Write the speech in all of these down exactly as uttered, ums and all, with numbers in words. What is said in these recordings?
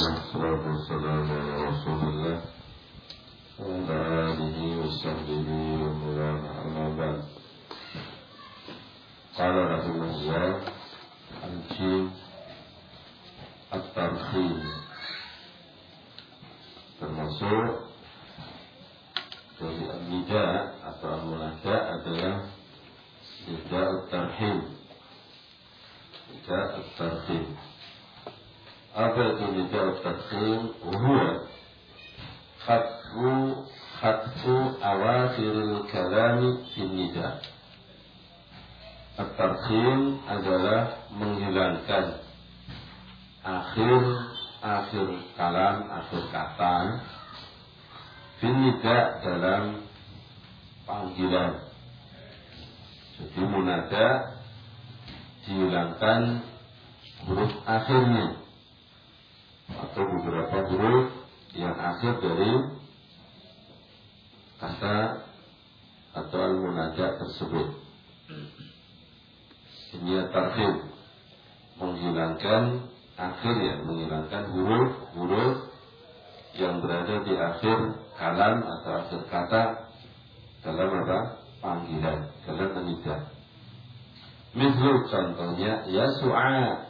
wassalatu wassalamu ala Rasulillah wa ala alihi wa sahbihi wa mawala amma ba'd. Qala rahimahullah al-jim at-tarkhim, termasuk dari al-nida atau al-munada adalah nida at-tarhim. Nida at-tarhim, apa itu nida at-tarhim? Huwa khatfu khatfu awakhiril kalami fin nida. At-tarhim adalah menghilangkan akhir akhir kalam, akhir kata fin nida dalam panggilan. Jadi munada dihilangkan huruf akhirnya atau beberapa huruf yang akhir dari kata atau al-munada tersebut. Ini tarhim, menghilangkan akhir, ya, menghilangkan huruf-huruf yang berada di akhir kalam atau akhir kata dalam apa? Panggilan, dalam nida. Misal contohnya Yasu'a.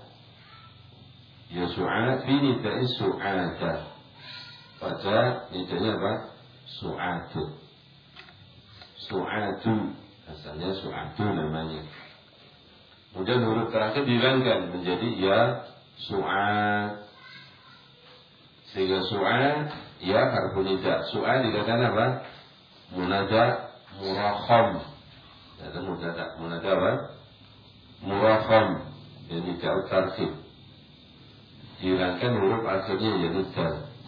Yasu'a fi nida'i su'ada. Pada nidanya apa? Su'adu. Su'adu, asalnya su'adu namanya. Kemudian huruf terakhir dihilangkan menjadi ya su'a. Sehingga su'a ya harfu nida. Su'a dikatakan apa? Munada murakham. Ada munada, munada apa? Murakham. Yang nida tarhim. Dihilangkan huruf akhirnya ya nida.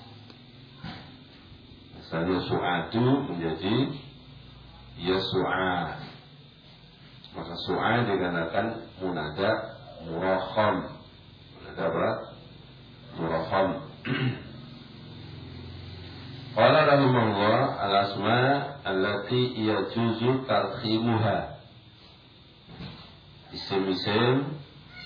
Asalnya su'adu menjadi ya su'a. Maka su'a dikatakan munada murakham. Munada apa? Murakham. Qala rahimahullah al-asma allati yajuzu tarkhimuha. Isim-isim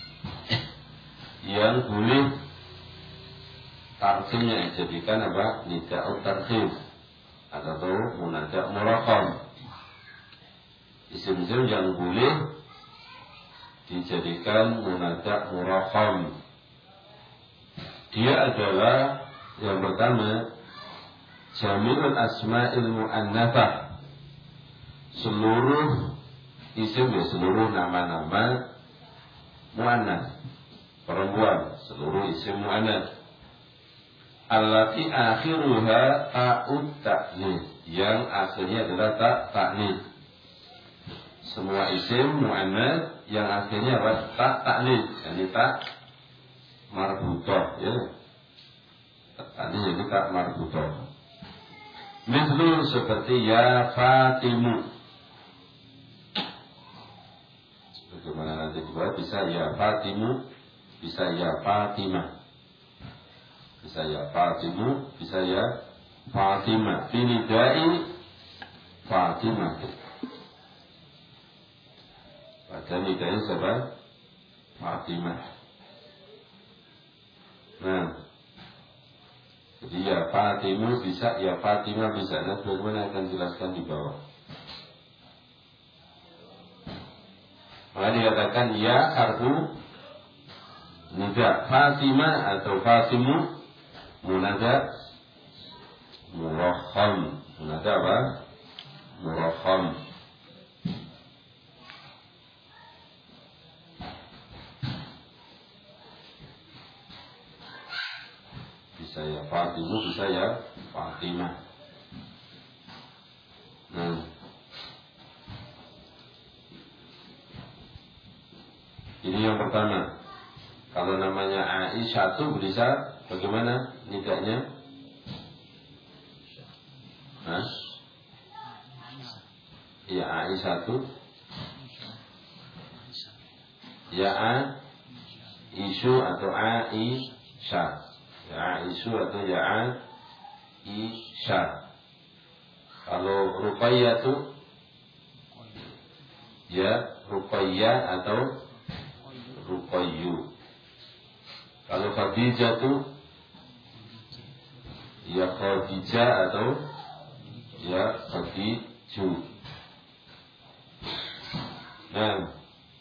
yang boleh tarkhimnya dijadikan apa? Nida'ut tarkhim atau munada murakham. Isim-isim yang boleh dijadikan munada murakham, dia adalah yang pertama jami'ul asma'il mu'annatsah, seluruh isim, ya, seluruh nama-nama mu'annats, perempuan, seluruh isim mu'annats. Allati akhiruha ta'ud ta'nis, yang akhirnya adalah ta' ta'nis. Semua isim mu'annats yang akhirnya apa? Ta' ta'nis, yani ta' marbutah, ya. Ta'nis jadi ta' marbutah. Mislu seperti ya Fatimu. Bagaimana nanti dibuat? Bisa ya Fatimu, bisa ya Fatimah, bisa ya Fatimu, bisa ya Fatimah. Finidai Fatimah. Pada nidai siapa? Fatimah. Nah, jadi ya Fatimu bisa, ya Fatimah bisa. Nah, bagaimana akan jelaskan di bawah. Maka dikatakan ya harfu nida. Fatimah atau Fatimu munada murakham. Munada apa? Murakham. Bisa ya Fatimu, bisa ya Fatimah. Nah, ini yang pertama. Kalau namanya Aisyah itu bisa bagaimana nidanya? Hah? Ya Aisyah itu ya Aisyu atau Aisyah. Ya Aisyu atau ya Aisyah. Kalau Ruqayyah itu ya Ruqayyah atau Ruqayyu. Kalau Khadijah itu ya Khadijah atau ya Khadiju. Nah,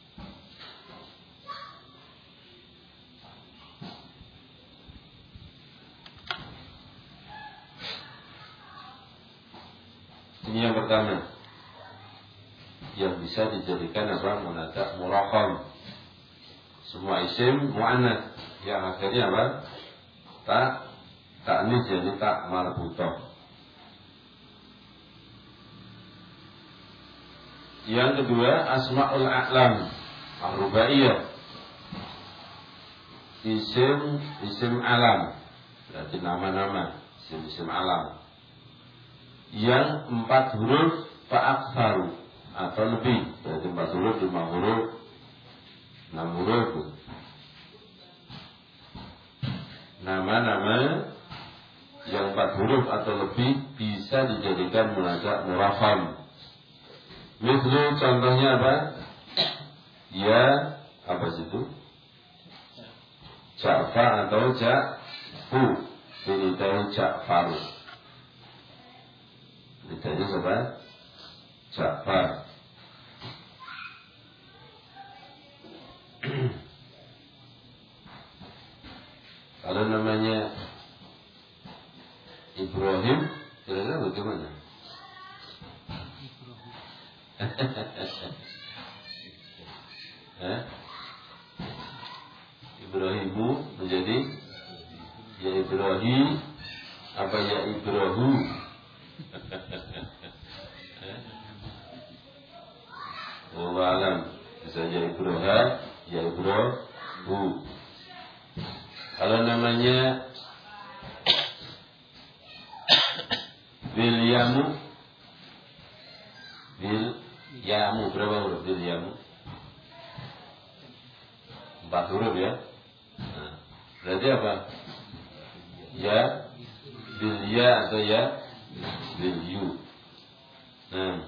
ini yang pertama yang bisa dijadikan apa? Munada murakham. Semua isim mu'annats yang akhirnya apa? Tak taknis, jadi tak marbutah. Yang kedua asmaul a'lam ar-rubaiyah, isim isim alam, berarti nama-nama isim-isim alam yang empat huruf fa'aktsaru atau lebih, berarti empat huruf, lima huruf, enam huruf. Nama-nama yang empat huruf atau lebih bisa dijadikan munada murakham. Misal contohnya apa? Ya, apa situ? Ja'far atau Ja'fu. Binidai Ja'far. Binidainya siapa? Ja'far. Kalau namanya Ibrahim, kira-kira bagaimana? eh? Ibrahimu menjadi ya Ibrahim apa ya Ibrahu? eh? Wallahu alam. Bisa ya Ibrahim, ya Ibrahu. Kalau namanya Wilyamu, Wil Yamu, berapa huruf Wil Yamu? Empat huruf ya. Nah, berarti apa? Ya Wil Ya atau ya Wil Yu. Nah,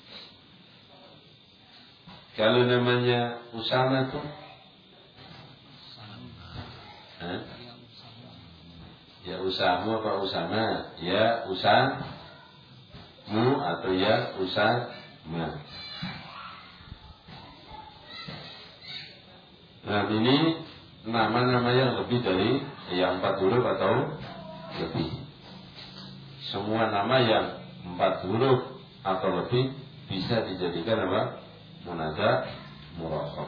kalau namanya Usama tuh Hah? Ya Usamu apa Usama? Ya Usamu atau ya Usama. Nah ini nama-nama yang lebih dari yang empat huruf atau lebih. Semua nama yang empat huruf atau lebih bisa dijadikan apa? Munada murakham.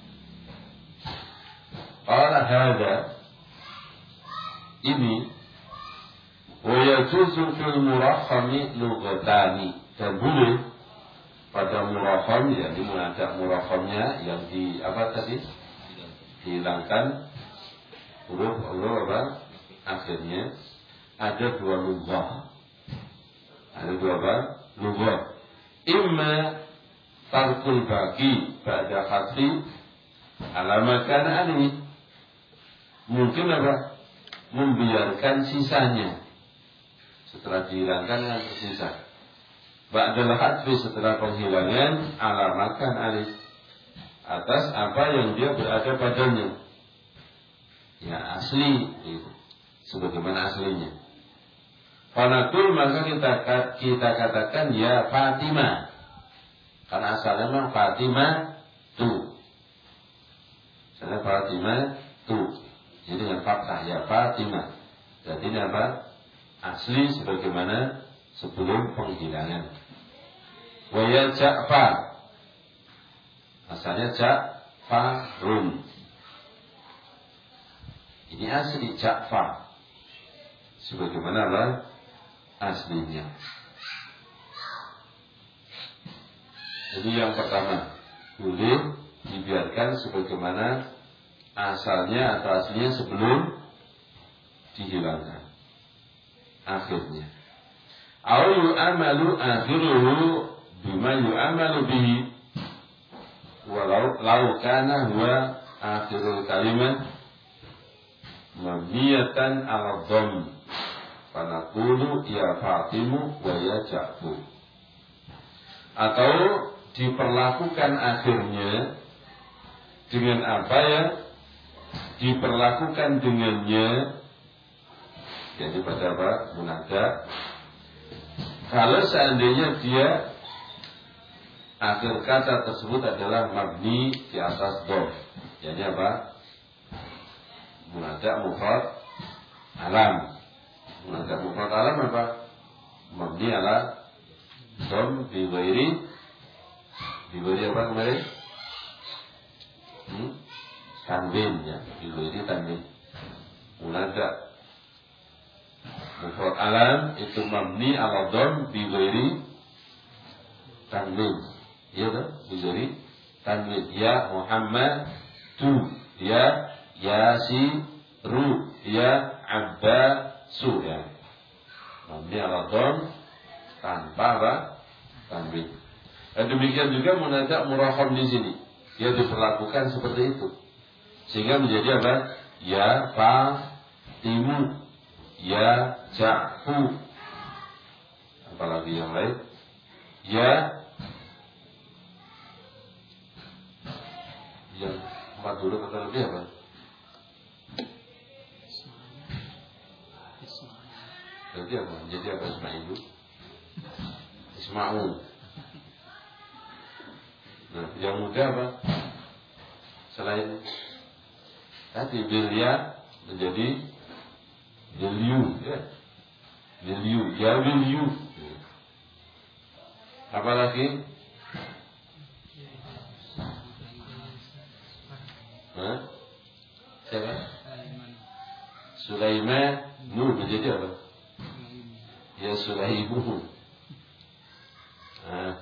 Qala hadza, ini wa yajuzu fil murakhami lughatani, dan boleh pada murakham, ya, di munada murakhamnya yang di apa tadi? Dihilangkan huruf-huruf apa? Akhirnya ada dua lughah. Ada dua apa? Lughah. Imma tarkul baqi ba'da khatfi alamakan alih. Mungkin apa? Membiarkan sisanya setelah dihilangkan yang tersisa. Ba'dal khatfi, setelah penghilangan, alamakan alih, atas apa yang dia berada padanya, ya asli itu, sebagaimana aslinya. Fanaqul, maka kita kita katakan ya Fatimah, karena asalnya memang Fatimah tu, asalnya Fatimah tu, jadi dengan fathah ya Fatimah. Jadi ini apa? Asli sebagaimana sebelum penghilangan. Wa ya Ja'far, asalnya Ja'farun, ini asli Ja'far sebagaimana apa? Aslinya. Jadi yang pertama, boleh dibiarkan sebagaimana asalnya atau aslinya sebelum dihilangkan akhirnya. Au yu'amalu akhiruhu bima yu'amalu bihi, walau lau kana huwa akhirul kalimat mabniyatan ala dhamm, fanaqulu ya Fatimu wa ya Ja'fu. Atau diperlakukan akhirnya dengan apa ya diperlakukan dengannya, Jadi pada apa? Munada. Kalau seandainya dia akhir kata tersebut adalah mabni di atas dom, jadi apa? Munada mufrad alam. Munada mufrad alam apa? Mabni ala dom bi ghairi bi ghairi apa kemarin? Hmm? Tanwin ya, bi ghairi tanwin. Munada mufrad alam itu mabni ala dom bi ghairi tanwin. Ya kan? Bi ghairi tanwin. Ya Muhammad tu, ya Yasiru, ya Abbasu ya. Mabni ala dom tanpa apa? Tanwin. Dan demikian juga munada murakham di sini. Dia diperlakukan seperti itu. Sehingga menjadi apa? Ya Fatimu, ya Ja'fu. Apalagi yang lain? Ya yang empat dulu kata lebih apa? Jadi apa? Jadi apa Ismailu? Isma'u. Nah, yang muda apa? Selain tadi Bilya menjadi Bilyu, ya. Bilyu, ya Bilyu. Apalagi? Hah? Siapa? Sulaiman. Nur menjadi apa? Ya Sulaimu. Nah.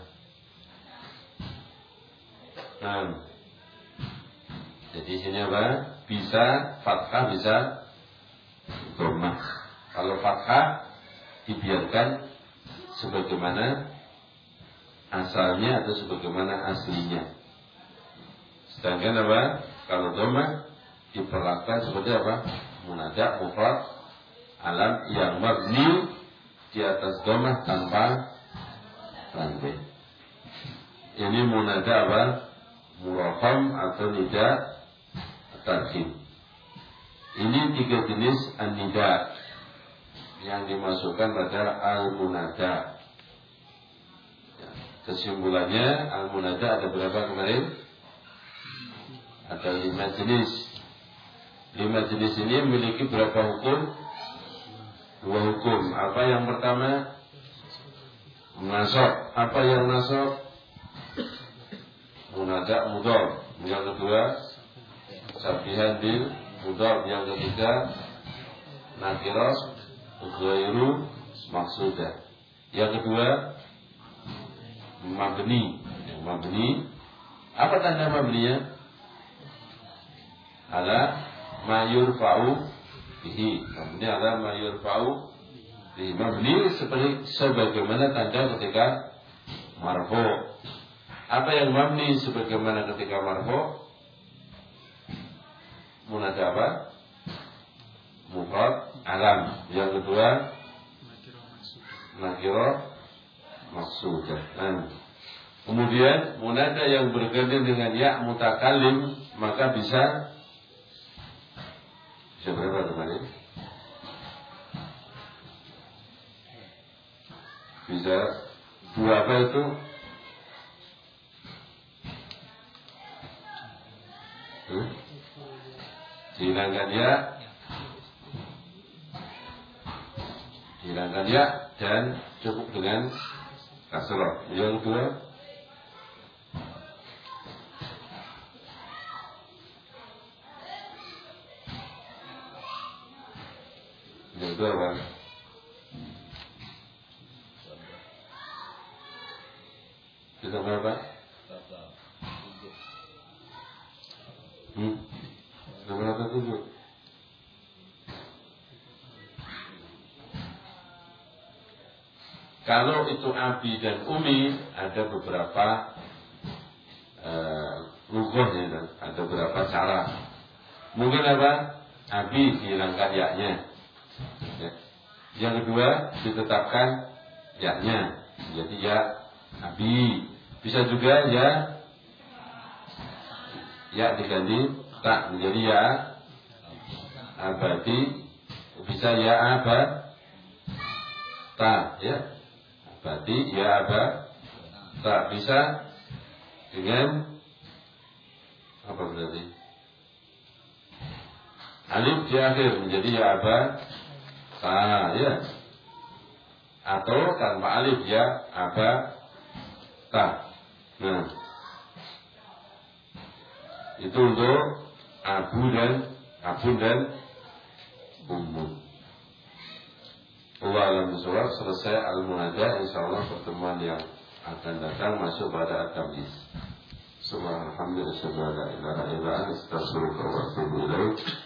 Nah. Jadi sini apa? Bisa fathah, bisa dhammah. Kalau fathah dibiarkan sebagaimana asalnya atau sebagaimana aslinya. Sedangkan apa? Kalau dhammah diperlakukan seperti apa? Munada mufrad alam yang mabni di atas dhammah tanpa tanwin. Ini munada apa? Murakham atau nida tarhim. Ini tiga jenis an-nida yang dimasukkan pada al-munada. Ya, kesimpulannya al-munada ada berapa kemarin? Ada lima jenis. Lima jenis ini memiliki berapa hukum? Dua hukum. Apa yang pertama? Nasab. Apa yang nasab? Munada mudhaf. Yang kedua sabihan bil mudhaf. Yang ketiga nakirah ghairu maksudah. Yang kedua mabni. Yang mabni. Apa tanda mabninya? Ala mayurfa'u bihi. Mabni ala mayurfa'u bihi. Mabni seperti sebagaimana tanda ketika marfu'. Apa yang mabni sebagaimana ketika marfu'? Munada apa? Mufrad alam. Yang kedua nakirah maksudah. Nah, kemudian munada yang berganti dengan ya mutakallim maka bisa bisa berapa teman-teman? Bisa dua apa itu? Hmm? Dihilangkan ya, dihilangkan ya dan cukup dengan kasrah. Yang kedua yang kedua apa? Kita berapa? Hmm? Berapa tujuh? Kalau itu Abi dan Umi ada beberapa uh, lughah ya, ada beberapa cara. Mungkin apa? Abi dihilangkan yaknya. Ya. Yang kedua ditetapkan yaknya, jadi ya Abi. Bisa juga ya ya diganti tak menjadi ya abadi. Bisa ya aba ta, ya. Berarti ya aba ta. Bisa dengan apa berarti? Alif di akhir menjadi ya aba ta, ya. Atau tanpa alif ya aba ta. Nah, itu untuk abu dan abu dan umum. Allah alam bisawab. Selesai al-munajah. Insyaallah pertemuan yang akan datang masuk pada at-tamyiz. Subhanallah, alhamdulillah, la ilaha illa anta, astaghfiruka wa atubu ilaik.